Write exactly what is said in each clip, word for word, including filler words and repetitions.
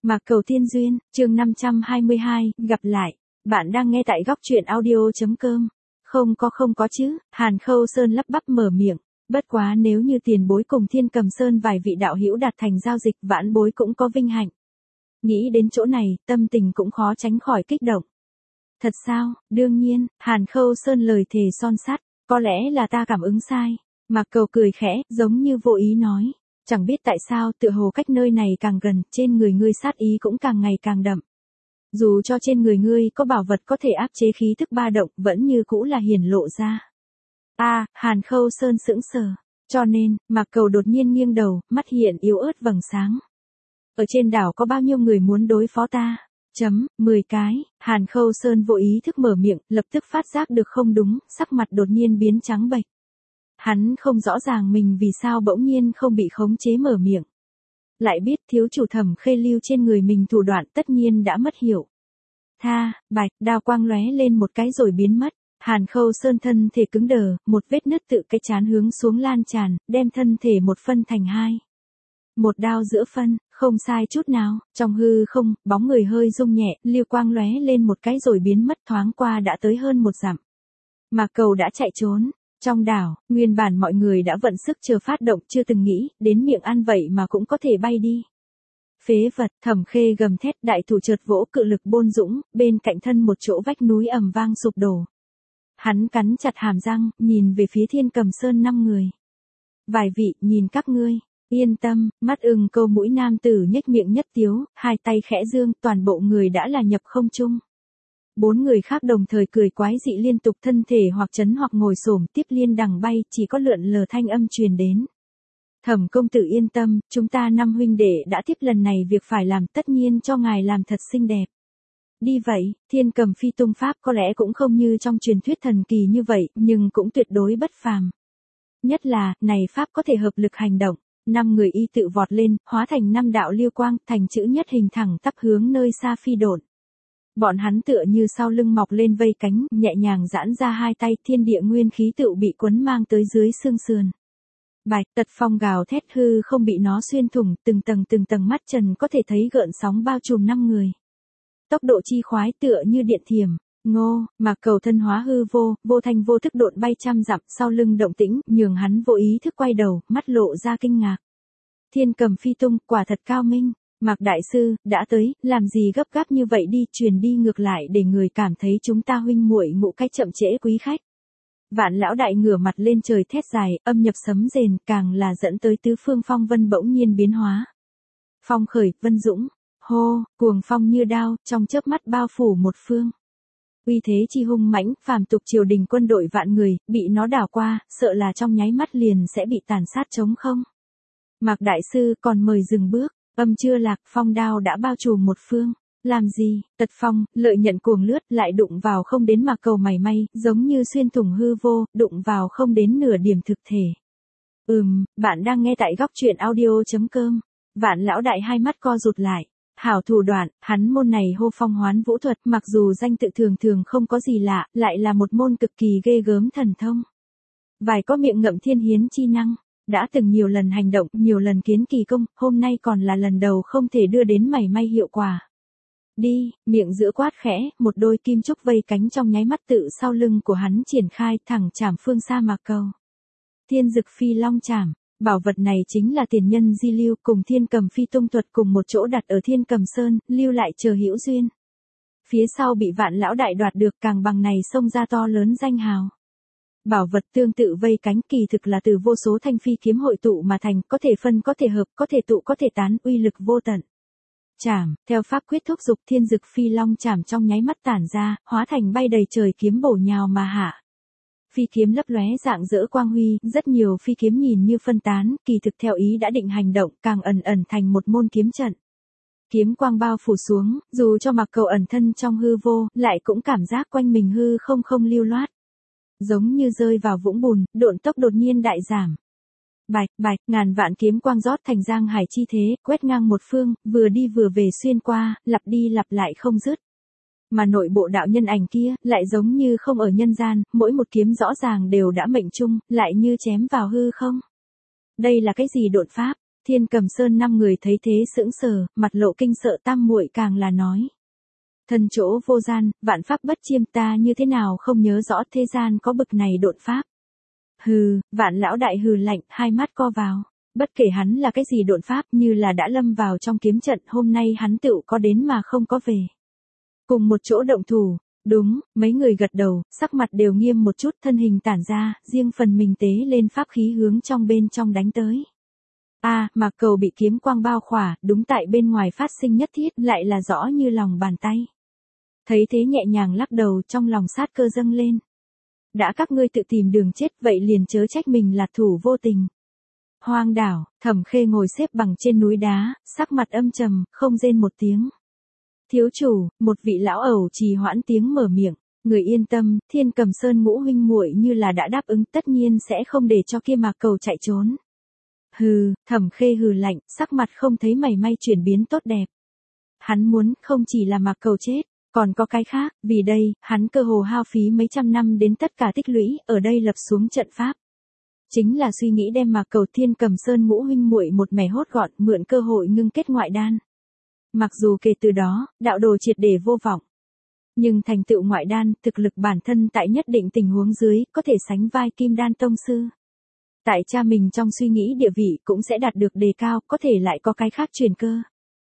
Mạc Cầu Tiên Duyên, chương năm trăm hai mươi hai, gặp lại. Bạn đang nghe tại góc truyện audio.com. Không có không có chứ, Hàn Khâu Sơn lắp bắp mở miệng. Bất quá nếu như tiền bối cùng Thiên Cầm Sơn vài vị đạo hữu đạt thành giao dịch, vãn bối cũng có vinh hạnh. Nghĩ đến chỗ này, tâm tình cũng khó tránh khỏi kích động. Thật sao? Đương nhiên, Hàn Khâu Sơn lời thề son sắt, có lẽ là ta cảm ứng sai. Mạc Cầu cười khẽ, giống như vô ý nói. Chẳng biết tại sao, tựa hồ cách nơi này càng gần, trên người ngươi sát ý cũng càng ngày càng đậm. Dù cho trên người ngươi có bảo vật có thể áp chế khí thức ba động, vẫn như cũ là hiển lộ ra. A, à, Hàn Khâu Sơn sững sờ. Cho nên, Mạc Cầu đột nhiên nghiêng đầu, mắt hiện yếu ớt vầng sáng. Ở trên đảo có bao nhiêu người muốn đối phó ta? Chấm, mười cái. Hàn Khâu Sơn vô ý thức mở miệng, lập tức phát giác được không đúng, sắc mặt đột nhiên biến trắng bệch. Hắn không rõ ràng mình vì sao bỗng nhiên không bị khống chế mở miệng. Lại biết thiếu chủ Thẩm Khê lưu trên người mình thủ đoạn tất nhiên đã mất hiệu. Tha, bạch, đao quang lóe lên một cái rồi biến mất. Hàn Khâu Sơn thân thể cứng đờ, một vết nứt tự cái chán hướng xuống lan tràn, đem thân thể một phân thành hai. Một đao giữa phân, không sai chút nào, trong hư không, bóng người hơi rung nhẹ, lưu quang lóe lên một cái rồi biến mất thoáng qua đã tới hơn một dặm. Mạc Cầu đã chạy trốn. Trong đảo, nguyên bản mọi người đã vận sức chờ phát động chưa từng nghĩ, đến miệng ăn vậy mà cũng có thể bay đi. Phế vật, Thẩm Khê gầm thét, đại thủ chợt vỗ cự lực bôn dũng, bên cạnh thân một chỗ vách núi ầm vang sụp đổ. Hắn cắn chặt hàm răng, nhìn về phía Thiên Cầm Sơn năm người. Vài vị, nhìn các ngươi, yên tâm, mắt ưng câu mũi nam tử nhếch miệng nhất tiếu, hai tay khẽ dương, toàn bộ người đã là nhập không trung. Bốn người khác đồng thời cười quái dị liên tục thân thể hoặc chấn hoặc ngồi xổm tiếp liên đằng bay, chỉ có lượn lờ thanh âm truyền đến. Thẩm công tử yên tâm, chúng ta năm huynh đệ đã tiếp lần này việc phải làm tất nhiên cho ngài làm thật xinh đẹp. Đi vậy, Thiên Cầm phi tung pháp có lẽ cũng không như trong truyền thuyết thần kỳ như vậy, nhưng cũng tuyệt đối bất phàm. Nhất là, này pháp có thể hợp lực hành động. Năm người y tự vọt lên, hóa thành năm đạo lưu quang, thành chữ nhất hình thẳng tắp hướng nơi xa phi độn. Bọn hắn tựa như sau lưng mọc lên vây cánh, nhẹ nhàng giãn ra hai tay, thiên địa nguyên khí tự bị quấn mang tới dưới xương sườn. Bạch, tật phong gào thét hư không bị nó xuyên thủng, từng tầng từng tầng mắt trần có thể thấy gợn sóng bao trùm năm người. Tốc độ chi khoái tựa như điện thiểm, ngô, Mạc Cầu thân hóa hư vô, vô thanh vô thức độn bay trăm dặm, sau lưng động tĩnh, nhường hắn vô ý thức quay đầu, mắt lộ ra kinh ngạc. Thiên Cầm phi tung, quả thật cao minh. Mạc Đại Sư, đã tới, làm gì gấp gáp như vậy đi, truyền đi ngược lại để người cảm thấy chúng ta huynh muội ngụ cách chậm trễ quý khách. Vạn lão đại ngửa mặt lên trời thét dài, âm nhập sấm rền, càng là dẫn tới tứ phương phong vân bỗng nhiên biến hóa. Phong khởi, vân dũng, hô, cuồng phong như đao, trong chớp mắt bao phủ một phương. Uy thế chi hung mãnh, phàm tục triều đình quân đội vạn người, bị nó đảo qua, sợ là trong nháy mắt liền sẽ bị tàn sát trống không. Mạc Đại Sư còn mời dừng bước. Âm chưa lạc, phong đao đã bao trùm một phương. Làm gì? Tật phong, lợi nhận cuồng lướt, lại đụng vào không đến Mạc Cầu mảy may, giống như xuyên thủng hư vô, đụng vào không đến nửa điểm thực thể. Ừm, bạn đang nghe tại góc truyện audio.com. Vạn lão đại hai mắt co rụt lại. Hảo thủ đoạn, hắn môn này hô phong hoán vũ thuật, mặc dù danh tự thường thường không có gì lạ, lại là một môn cực kỳ ghê gớm thần thông. Vài có miệng ngậm thiên hiến chi năng. Đã từng nhiều lần hành động, nhiều lần kiến kỳ công, hôm nay còn là lần đầu không thể đưa đến mảy may hiệu quả. Đi, miệng giữa quát khẽ, một đôi kim trúc vây cánh trong nháy mắt tự sau lưng của hắn triển khai thẳng chảm phương xa Mạc Cầu. Thiên Dực Phi Long Chảm, bảo vật này chính là tiền nhân di lưu cùng Thiên Cầm phi tung thuật cùng một chỗ đặt ở Thiên Cầm Sơn, lưu lại chờ hữu duyên. Phía sau bị vạn lão đại đoạt được càng bằng này xông ra to lớn danh hào. Bảo vật tương tự vây cánh kỳ thực là từ vô số thanh phi kiếm hội tụ mà thành, có thể phân có thể hợp, có thể tụ có thể tán, uy lực vô tận. Chảm, theo pháp quyết thúc dục Thiên Dực Phi Long chảm trong nháy mắt tản ra, hóa thành bay đầy trời kiếm bổ nhào mà hạ. Phi kiếm lấp lóe dạng dỡ quang huy, rất nhiều phi kiếm nhìn như phân tán, kỳ thực theo ý đã định hành động, càng ẩn ẩn thành một môn kiếm trận. Kiếm quang bao phủ xuống, dù cho Mạc Cầu ẩn thân trong hư vô, lại cũng cảm giác quanh mình hư không không lưu loát. Giống như rơi vào vũng bùn, độn tốc đột nhiên đại giảm. Bạch, bạch, ngàn vạn kiếm quang rót thành giang hải chi thế, quét ngang một phương, vừa đi vừa về xuyên qua, lặp đi lặp lại không dứt. Mà nội bộ đạo nhân ảnh kia, lại giống như không ở nhân gian, mỗi một kiếm rõ ràng đều đã mệnh chung, lại như chém vào hư không. Đây là cái gì độn pháp? Thiên Cầm Sơn năm người thấy thế sững sờ, mặt lộ kinh sợ, tam muội càng là nói. Thân chỗ vô gian, vạn pháp bất chiêm, ta như thế nào không nhớ rõ thế gian có bực này độn pháp. Hừ, vạn lão đại hừ lạnh, hai mắt co vào. Bất kể hắn là cái gì độn pháp, như là đã lâm vào trong kiếm trận, hôm nay hắn tựu có đến mà không có về. Cùng một chỗ động thủ, đúng, mấy người gật đầu, sắc mặt đều nghiêm một chút, thân hình tản ra, riêng phần mình tế lên pháp khí hướng trong bên trong đánh tới. A, à, Mạc Cầu bị kiếm quang bao khỏa, đúng tại bên ngoài phát sinh nhất thiết, lại là rõ như lòng bàn tay. Thấy thế nhẹ nhàng lắc đầu, trong lòng sát cơ dâng lên. Đã các ngươi tự tìm đường chết, vậy liền chớ trách mình là thủ vô tình. Hoang đảo, Thẩm Khê ngồi xếp bằng trên núi đá, sắc mặt âm trầm, không rên một tiếng. Thiếu chủ, một vị lão ẩu trì hoãn tiếng mở miệng, người yên tâm, Thiên Cầm Sơn ngũ huynh muội như là đã đáp ứng, tất nhiên sẽ không để cho kia Mạc Cầu chạy trốn. Hừ, Thẩm Khê hừ lạnh, sắc mặt không thấy mảy may chuyển biến tốt đẹp. Hắn muốn không chỉ là Mạc Cầu chết, còn có cái khác, vì đây, hắn cơ hồ hao phí mấy trăm năm đến tất cả tích lũy, ở đây lập xuống trận pháp. Chính là suy nghĩ đem Mạc Cầu Thiên Cầm Sơn ngũ huynh muội một mẻ hốt gọn, mượn cơ hội ngưng kết ngoại đan. Mặc dù kể từ đó, đạo đồ triệt để vô vọng. Nhưng thành tựu ngoại đan, thực lực bản thân tại nhất định tình huống dưới, có thể sánh vai Kim Đan Tông Sư. Tại cha mình trong suy nghĩ địa vị cũng sẽ đạt được đề cao, có thể lại có cái khác truyền cơ.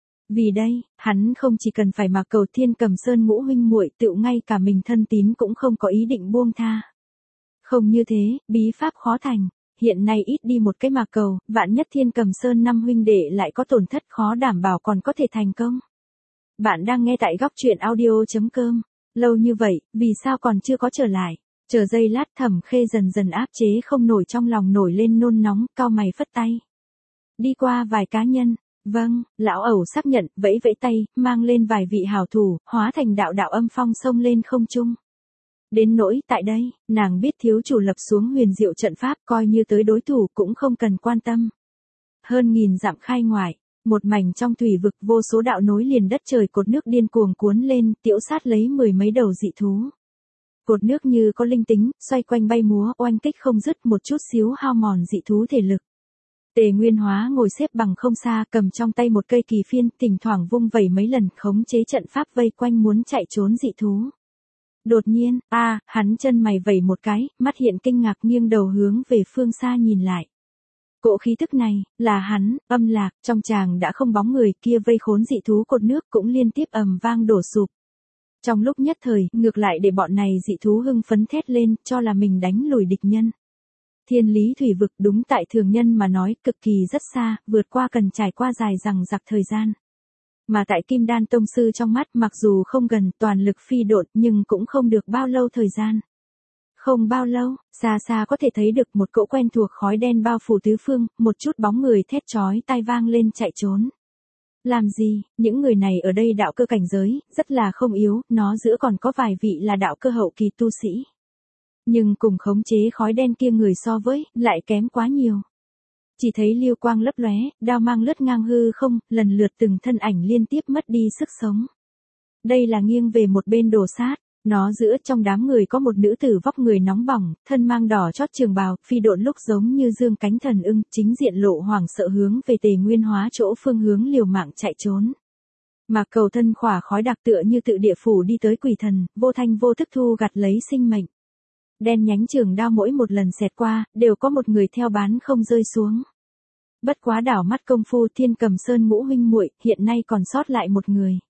Vì đây, hắn không chỉ cần phải Mạc Cầu Thiên Cầm Sơn ngũ huynh muội, tựu ngay cả mình thân tín cũng không có ý định buông tha. Không như thế, bí pháp khó thành, hiện nay ít đi một cái Mạc Cầu, vạn nhất Thiên Cầm Sơn năm huynh đệ lại có tổn thất, khó đảm bảo còn có thể thành công. Bạn đang nghe tại góc truyện audio chấm com, lâu như vậy, vì sao còn chưa có trở lại? Chờ giây lát, Thẩm Khê dần dần áp chế không nổi trong lòng nổi lên nôn nóng, cau mày phất tay. Đi qua vài cá nhân, vâng, lão ẩu xác nhận, vẫy vẫy tay, mang lên vài vị hảo thủ, hóa thành đạo đạo âm phong xông lên không trung. Đến nỗi tại đây, nàng biết thiếu chủ lập xuống huyền diệu trận pháp, coi như tới đối thủ cũng không cần quan tâm. Hơn nghìn dặm khai ngoại, một mảnh trong thủy vực, vô số đạo nối liền đất trời cột nước điên cuồng cuốn lên, tiễu sát lấy mười mấy đầu dị thú. Cột nước như có linh tính, xoay quanh bay múa, oanh kích không dứt, một chút xíu hao mòn dị thú thể lực. Tề Nguyên Hóa ngồi xếp bằng không xa, cầm trong tay một cây kỳ phiên, thỉnh thoảng vung vẩy mấy lần, khống chế trận pháp vây quanh muốn chạy trốn dị thú. Đột nhiên, a, à, hắn chân mày vẩy một cái, mắt hiện kinh ngạc, nghiêng đầu hướng về phương xa nhìn lại. Cỗ khí tức này, là hắn, âm lạc, trong tràng đã không bóng người, kia vây khốn dị thú cột nước cũng liên tiếp ầm vang đổ sụp. Trong lúc nhất thời, ngược lại để bọn này dị thú hưng phấn thét lên, cho là mình đánh lùi địch nhân. Thiên lý thủy vực đúng tại thường nhân mà nói, cực kỳ rất xa, vượt qua cần trải qua dài dằng dặc thời gian. Mà tại Kim Đan Tông Sư trong mắt, mặc dù không gần, toàn lực phi độn, nhưng cũng không được bao lâu thời gian. Không bao lâu, xa xa có thể thấy được một cỗ quen thuộc khói đen bao phủ tứ phương, một chút bóng người thét chói tai vang lên chạy trốn. Làm gì, những người này ở đây đạo cơ cảnh giới, rất là không yếu, nó giữa còn có vài vị là đạo cơ hậu kỳ tu sĩ. Nhưng cùng khống chế khói đen kia người so với, lại kém quá nhiều. Chỉ thấy lưu quang lấp lóe, đao mang lướt ngang hư không, lần lượt từng thân ảnh liên tiếp mất đi sức sống. Đây là nghiêng về một bên đổ sát, nó giữa trong đám người có một nữ tử vóc người nóng bỏng, thân mang đỏ chót trường bào, phi độn lúc giống như dương cánh thần ưng, chính diện lộ hoảng sợ hướng về Tề Nguyên Hóa chỗ phương hướng liều mạng chạy trốn. Mạc Cầu thân khỏa khói đặc tựa như tự địa phủ đi tới quỷ thần, vô thanh vô thức thu gặt lấy sinh mệnh. Đen nhánh trường đao mỗi một lần xẹt qua, đều có một người theo bán không rơi xuống. Bất quá đảo mắt công phu, Thiên Cầm Sơn ngũ huynh muội, hiện nay còn sót lại một người.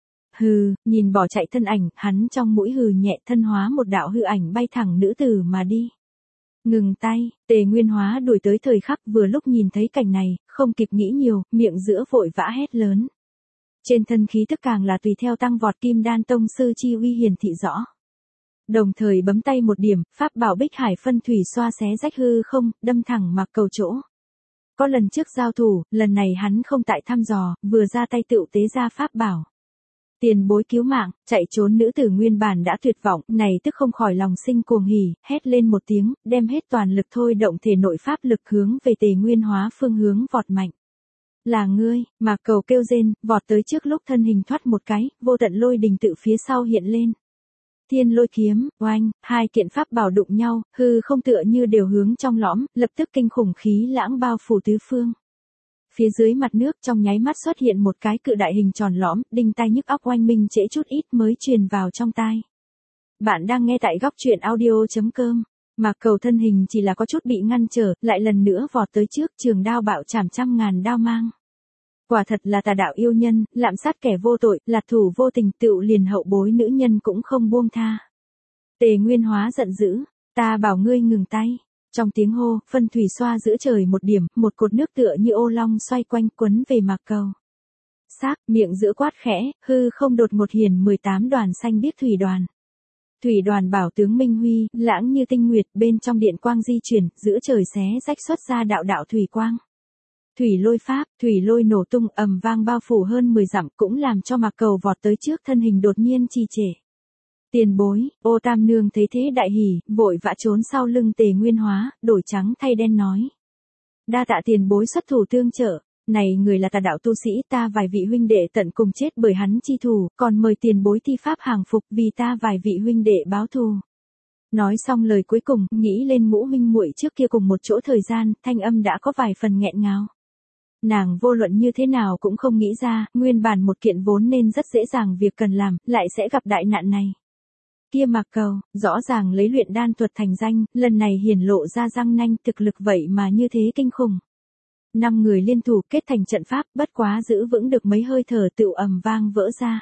Hừ, nhìn bỏ chạy thân ảnh, hắn trong mũi hừ nhẹ, thân hóa một đạo hư ảnh bay thẳng nữ tử mà đi. Ngừng tay, Tề Nguyên Hóa đuổi tới thời khắc, vừa lúc nhìn thấy cảnh này, không kịp nghĩ nhiều, miệng giữa vội vã hét lớn. Trên thân khí tức càng là tùy theo tăng vọt, Kim Đan Tông Sư chi uy hiển thị rõ. Đồng thời bấm tay một điểm, pháp bảo Bích Hải phân thủy xoa xé rách hư không, đâm thẳng Mạc Cầu chỗ. Có lần trước giao thủ, lần này hắn không tại thăm dò, vừa ra tay tựu tế ra pháp bảo. Tiền bối cứu mạng, chạy trốn nữ tử nguyên bản đã tuyệt vọng, này tức không khỏi lòng sinh cuồng hỉ, hét lên một tiếng, đem hết toàn lực thôi động thể nội pháp lực hướng về Tề Nguyên Hóa phương hướng vọt mạnh. Là ngươi, Mạc Cầu kêu rên, vọt tới trước lúc thân hình thoát một cái, vô tận lôi đình tự phía sau hiện lên. Thiên lôi kiếm, oanh, hai kiện pháp bảo đụng nhau, hư không tựa như đều hướng trong lõm, lập tức kinh khủng khí lãng bao phủ tứ phương. Phía dưới mặt nước trong nháy mắt xuất hiện một cái cự đại hình tròn lõm, đinh tai nhức óc oanh minh trễ chút ít mới truyền vào trong tai. Bạn đang nghe tại góc truyện audio.com. Mạc Cầu thân hình chỉ là có chút bị ngăn trở, lại lần nữa vọt tới trước, trường đao bạo chảm trăm ngàn đao mang. Quả thật là tà đạo yêu nhân, lạm sát kẻ vô tội, lạt thủ vô tình, tựu liền hậu bối nữ nhân cũng không buông tha. Tề Nguyên Hóa giận dữ, ta bảo ngươi ngừng tay. Trong tiếng hô, phân thủy xoa giữa trời một điểm, một cột nước tựa như ô long xoay quanh quấn về Mạc Cầu. Xác, miệng giữa quát khẽ, hư không đột ngột hiển mười tám đoàn xanh biếc thủy đoàn. Thủy đoàn bảo tướng Minh Huy, lãng như tinh nguyệt, bên trong điện quang di chuyển, giữa trời xé rách xuất ra đạo đạo thủy quang. Thủy lôi pháp, thủy lôi nổ tung ầm vang bao phủ hơn mười dặm, cũng làm cho Mạc Cầu vọt tới trước thân hình đột nhiên trì trệ. Tiền bối, Ô Tam Nương thấy thế đại hỉ, vội vã trốn sau lưng Tề Nguyên Hóa, đổi trắng thay đen nói. Đa tạ tiền bối xuất thủ tương trợ, này người là tà đạo tu sĩ, ta vài vị huynh đệ tận cùng chết bởi hắn chi thủ, còn mời tiền bối thi pháp hàng phục vì ta vài vị huynh đệ báo thù. Nói xong lời cuối cùng, nghĩ lên ngũ huynh muội trước kia cùng một chỗ thời gian, thanh âm đã có vài phần nghẹn ngào. Nàng vô luận như thế nào cũng không nghĩ ra, nguyên bản một kiện vốn nên rất dễ dàng việc cần làm, lại sẽ gặp đại nạn này. Kia Mạc Cầu, rõ ràng lấy luyện đan thuật thành danh, lần này hiển lộ ra răng nanh thực lực vậy mà như thế kinh khủng. Năm người liên thủ kết thành trận pháp, bất quá giữ vững được mấy hơi thở tựu ầm vang vỡ ra.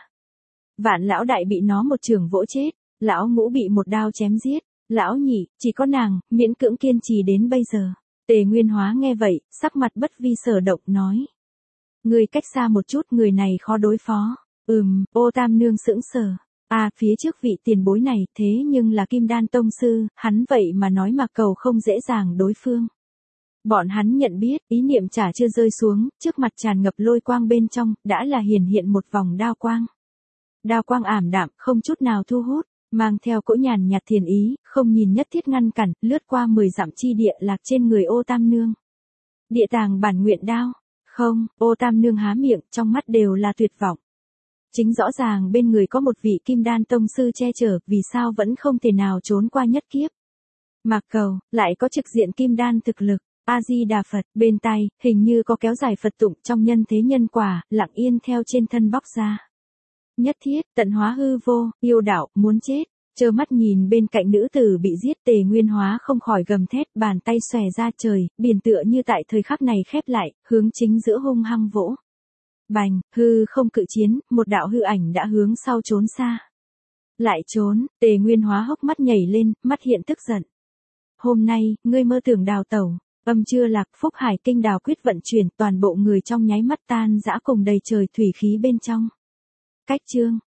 Vạn lão đại bị nó một trường vỗ chết, lão ngũ bị một đao chém giết, lão nhị, chỉ có nàng, miễn cưỡng kiên trì đến bây giờ. Tề Nguyên Hóa nghe vậy, sắc mặt bất vi sở động nói. Người cách xa một chút, người này khó đối phó. Ừm, Ô Tam Nương sững sờ. À, phía trước vị tiền bối này, thế nhưng là Kim Đan Tông Sư, hắn vậy mà nói Mạc Cầu không dễ dàng đối phương. Bọn hắn nhận biết, ý niệm chả chưa rơi xuống, trước mặt tràn ngập lôi quang bên trong, đã là hiển hiện một vòng đao quang. Đao quang ảm đạm, không chút nào thu hút, mang theo cỗ nhàn nhạt thiền ý, không nhìn nhất thiết ngăn cản, lướt qua mười dặm chi địa lạc trên người Ô Tam Nương. Địa tàng bản nguyện đao. Không, Ô Tam Nương há miệng, trong mắt đều là tuyệt vọng. Chính rõ ràng bên người có một vị Kim Đan Tông Sư che chở, vì sao vẫn không thể nào trốn qua nhất kiếp. Mạc Cầu, lại có trực diện Kim Đan thực lực. A-di-đà Phật, bên tai, hình như có kéo dài Phật tụng trong nhân thế nhân quả, lặng yên theo trên thân bóc ra. Nhất thiết, tận hóa hư vô, yêu đạo, muốn chết, trơ mắt nhìn bên cạnh nữ tử bị giết. Tề Nguyên Hóa không khỏi gầm thét, bàn tay xòe ra trời, biển tựa như tại thời khắc này khép lại, hướng chính giữa hung hăng vỗ. Bành, hư không cự chiến, một đạo hư ảnh đã hướng sau trốn xa. Lại trốn, Tề Nguyên Hóa hốc mắt nhảy lên, mắt hiện tức giận. Hôm nay, ngươi mơ tưởng đào tẩu. Âm chưa lạc, Phúc Hải Kinh đào quyết vận chuyển, toàn bộ người trong nháy mắt tan dã cùng đầy trời thủy khí bên trong. Cách chương,